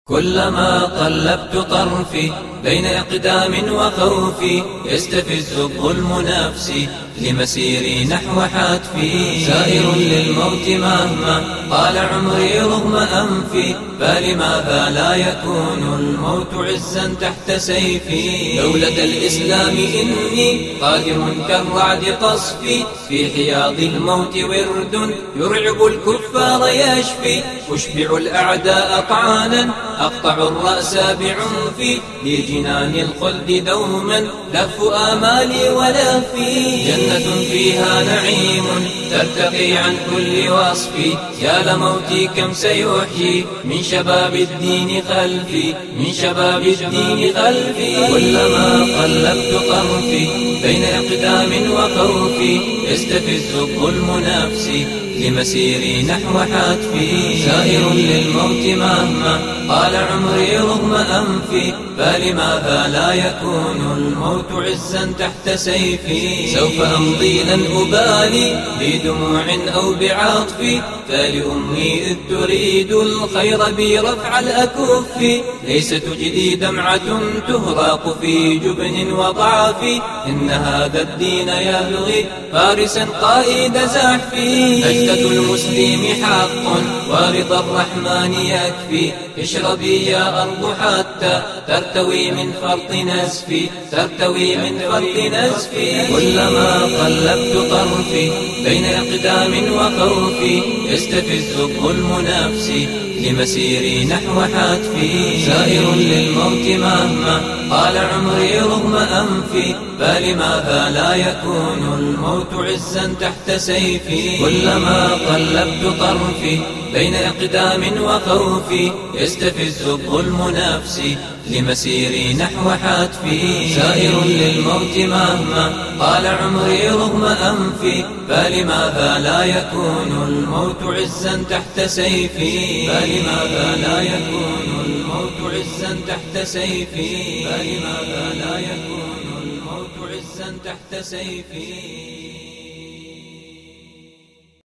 كلما قلبت طرفي بين إقدام وخوفي يستفز الظلم نفسي لمسيري نحو حتفي سائر للموت مهما طال عمري رغم أنفي فلماذا لا يكون الموت عزا تحت سيفي دولة الإسلام إني قادم كالرعد قصفي في حياض الموت ورد يرعب الكفار يشفي أشبع الأعداء طعانا أقطع الرأس بعنفي لجنان الخلد دوما لف آمالي ولفي جنة فيها نعيم ترتقي عن كل وصف يا لموتي كم سيحيي من شباب الدين خلفي من شباب الدين خلفي كلما قلبت طرفي بين إقدام وخوفي يستفز الظلم نفسي لمسيري نحو حتفي سائر للموت مهما طال عمري رغم أنفي فلماذا لا يكون الموت عزا تحت سيفي سوف أمضي لن أبالي بدموع أو بعطفي فلأمي إذ تريد الخير بي رفع الأكف ليس تجدي دمعة تهراق في جبن وضعف إن هذا الدين يبغي فارسا قائد زحفي نجدة المسلم حق ورضا الرحمن يكفي اشربي يا أرض حتى ترتوي من فرط نزفي ترتوي من فرط نزفي كلما قلبت طرفي بين إقدام وخوفي يستفز الظلم نفسي لمسيري نحو حتفي سائر للموت مهما طال عمري رغم أنفي فلماذا لا يكون الموت عزا تحت سيفي كلما قلبت طرفي بين إقدام وخوفي يستفز الظلم نفسي لمسيري نحو حتفي سائر للموت مهما طال عمري رغم أنفي فلماذا لا يكون الموت عزا تحت سيفي فلماذا لا يكون الموت عزا تحت سيفي فلماذا لا يكون الموت عزا تحت سيفي